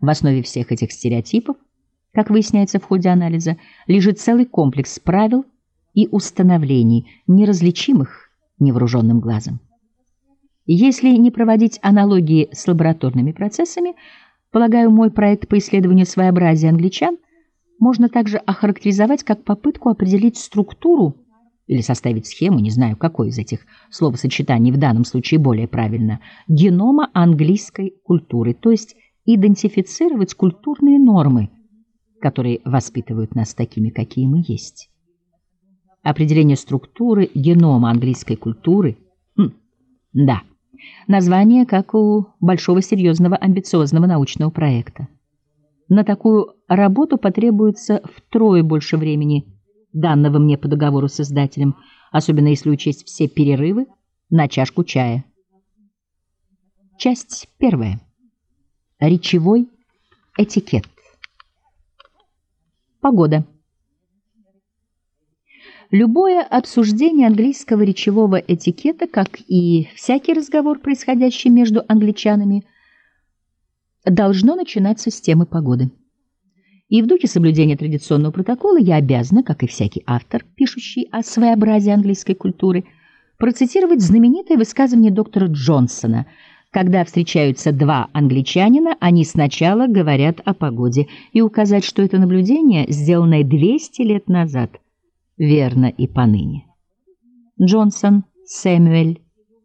В основе всех этих стереотипов, как выясняется в ходе анализа, лежит целый комплекс правил и установлений, неразличимых невооруженным глазом. Если не проводить аналогии с лабораторными процессами, полагаю, мой проект по исследованию своеобразия англичан можно также охарактеризовать как попытку определить структуру или составить схему, не знаю, какое из этих словосочетаний в данном случае более правильно, генома английской культуры, то есть идентифицировать культурные нормы, которые воспитывают нас такими, какие мы есть. Определение структуры генома английской культуры – да, название, как у большого серьезного амбициозного научного проекта. На такую работу потребуется втрое больше времени, данного мне по договору с издателем, особенно если учесть все перерывы на чашку чая. Часть первая. Речевой этикет. Погода. Любое обсуждение английского речевого этикета, как и всякий разговор, происходящий между англичанами, должно начинаться с темы погоды. И в духе соблюдения традиционного протокола я обязана, как и всякий автор, пишущий о своеобразии английской культуры, процитировать знаменитое высказывание доктора Джонсона: когда встречаются два англичанина, они сначала говорят о погоде, и указать, что это наблюдение, сделанное 200 лет назад, верно и поныне. Джонсон Сэмюэль,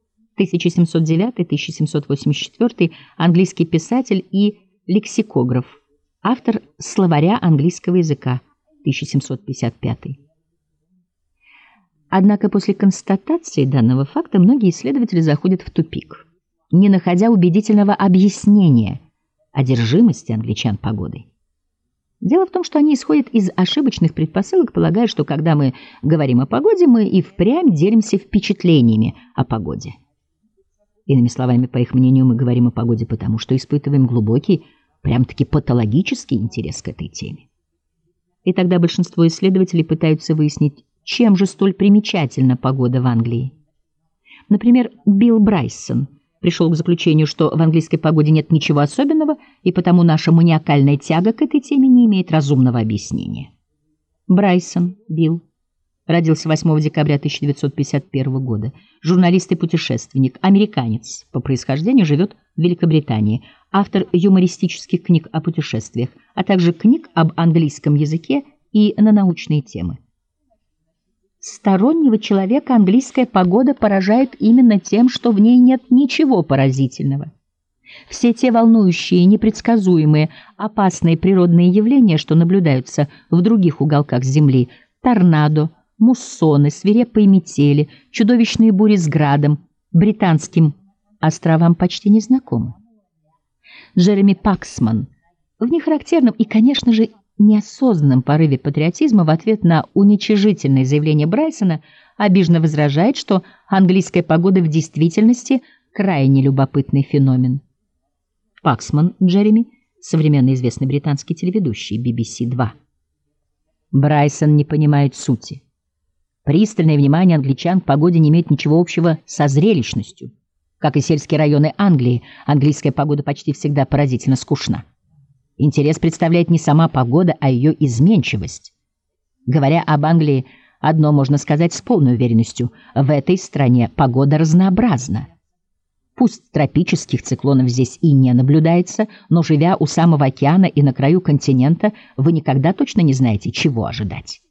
1709-1784, английский писатель и лексикограф, автор словаря английского языка, 1755. Однако после констатации данного факта многие исследователи заходят в тупик, не находя убедительного объяснения одержимости англичан погодой. Дело в том, что они исходят из ошибочных предпосылок, полагая, что когда мы говорим о погоде, мы и впрямь делимся впечатлениями о погоде. Иными словами, по их мнению, мы говорим о погоде потому, что испытываем глубокий, прям-таки патологический интерес к этой теме. И тогда большинство исследователей пытаются выяснить, чем же столь примечательна погода в Англии. Например, Билл Брайсон пришел к заключению, что в английской погоде нет ничего особенного, и потому наша маниакальная тяга к этой теме не имеет разумного объяснения. Брайсон Билл родился 8 декабря 1951 года. Журналист и путешественник, американец по происхождению, живет в Великобритании, автор юмористических книг о путешествиях, а также книг об английском языке и на научные темы. Стороннего человека английская погода поражает именно тем, что в ней нет ничего поразительного. Все те волнующие, непредсказуемые, опасные природные явления, что наблюдаются в других уголках Земли, торнадо, муссоны, свирепые метели, чудовищные бури с градом, британским островам почти незнакомы. Джереми Паксман в нехарактерном и, конечно же, неосознанном порыве патриотизма в ответ на уничижительное заявление Брайсона обиженно возражает, что английская погода в действительности крайне любопытный феномен. Паксман Джереми, современно известный британский телеведущий, BBC 2. Брайсон не понимает сути. Пристальное внимание англичан к погоде не имеет ничего общего со зрелищностью. Как и сельские районы Англии, английская погода почти всегда поразительно скучна. Интерес представляет не сама погода, а ее изменчивость. Говоря об Англии, одно можно сказать с полной уверенностью: в этой стране погода разнообразна. Пусть тропических циклонов здесь и не наблюдается, но, живя у самого океана и на краю континента, вы никогда точно не знаете, чего ожидать.